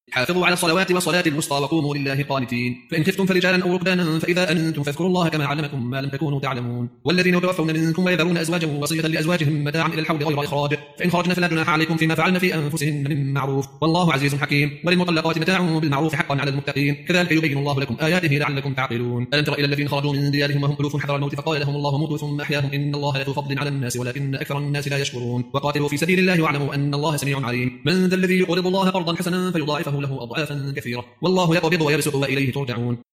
حافظوا على الصلوات والصلاة الوسطى وقوموا لله قانتين. فإن خفتم فرجالا أو ركبانا فإذا أنتم فاذكروا الله كما علمكم ما لم تكونوا تعلمون. والذين يتوفون منكم ويذرون أزواجا وصية لأزواجهم متاعا إلى الحول غير إخراج، فإن خرجن فلا جناح عليكم فيما فعلن في أنفسهن من معروف، والله عزيز حكيم. وللمطلقات متاع بالمعروف حقا على المتقين، كذلك يبين الله لكم آياته لعلكم تعقلون. ألم تر إلى الذين خرجوا من ديارهم وهم ألوف حذر الموت فقال لهم الله موتوا ثم أحياهم إن الله لذو فضل على الناس ولكن أكثر الناس لا يشكرون. وقاتلوا في سبيل الله واعلموا أن الله سميع عليم. من ذا الذي يقرض الله قرضا حسنا فيضاعفه له أضعافا كثيرة، والله يقبض ويبسط وإليه ترجعون.